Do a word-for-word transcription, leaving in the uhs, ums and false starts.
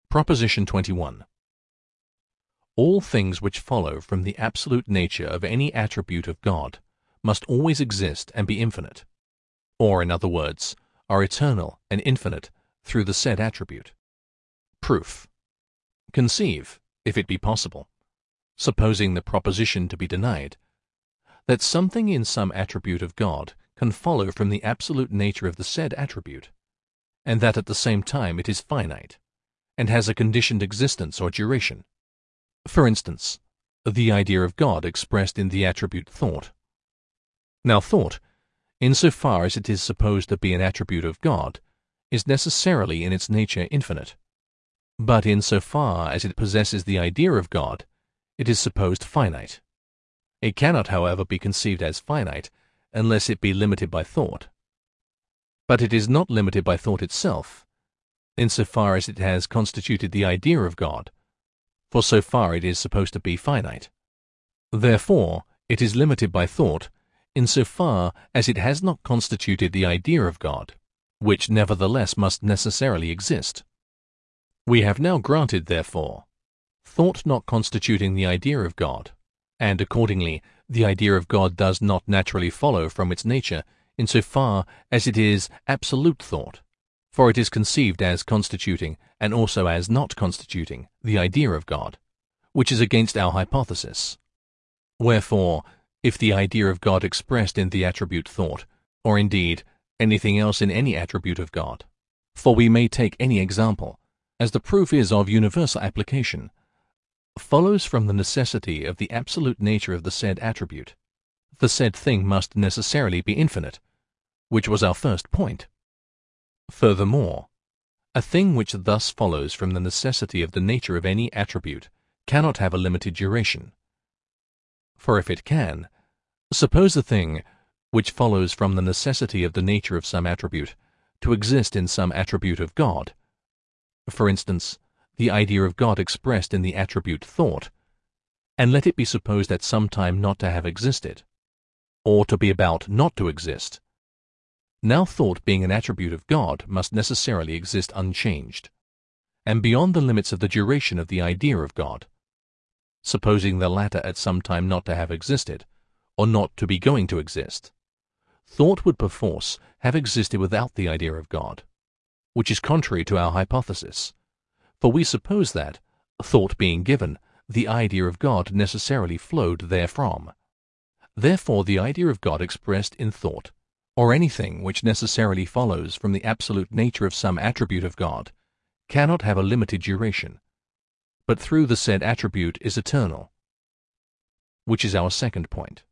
Proposition twenty-one. All things which follow from the absolute nature of any attribute of God must always exist and be infinite, or, in other words, are eternal and infinite through the said attribute. Proof. Conceive, if it be possible, supposing the proposition to be denied, that something in some attribute of God can follow from the absolute nature of the said attribute, and that at the same time it is finite, and has a conditioned existence or duration. For instance, the idea of God expressed in the attribute thought. Now thought, in so far as it is supposed to be an attribute of God, is necessarily in its nature infinite. But in so far as it possesses the idea of God, it is supposed finite. It cannot, however, be conceived as finite unless it be limited by thought. But it is not limited by thought itself, in so far as it has constituted the idea of God, for so far it is supposed to be finite. Therefore, it is limited by thought in so far as it has not constituted the idea of God, which nevertheless must necessarily exist. We have now granted, therefore, thought not constituting the idea of God, and accordingly the idea of God does not naturally follow from its nature in so far as it is absolute thought, for it is conceived as constituting and also as not constituting the idea of God, which is against our hypothesis. Wherefore, if the idea of God expressed in the attribute thought, or indeed anything else in any attribute of God, for we may take any example, as the proof is of universal application, follows from the necessity of the absolute nature of the said attribute, the said thing must necessarily be infinite, which was our first point. Furthermore, a thing which thus follows from the necessity of the nature of any attribute cannot have a limited duration. For if it can, suppose a thing which follows from the necessity of the nature of some attribute to exist in some attribute of God, for instance, the idea of God expressed in the attribute thought, and let it be supposed at some time not to have existed, or to be about not to exist. Now thought being an attribute of God must necessarily exist unchanged, and beyond the limits of the duration of the idea of God, supposing the latter at some time not to have existed, or not to be going to exist. Thought would perforce have existed without the idea of God, which is contrary to our hypothesis, for we suppose that, thought being given, the idea of God necessarily flowed therefrom. Therefore the idea of God expressed in thought, or anything which necessarily follows from the absolute nature of some attribute of God, cannot have a limited duration, but through the said attribute is eternal, which is our second point.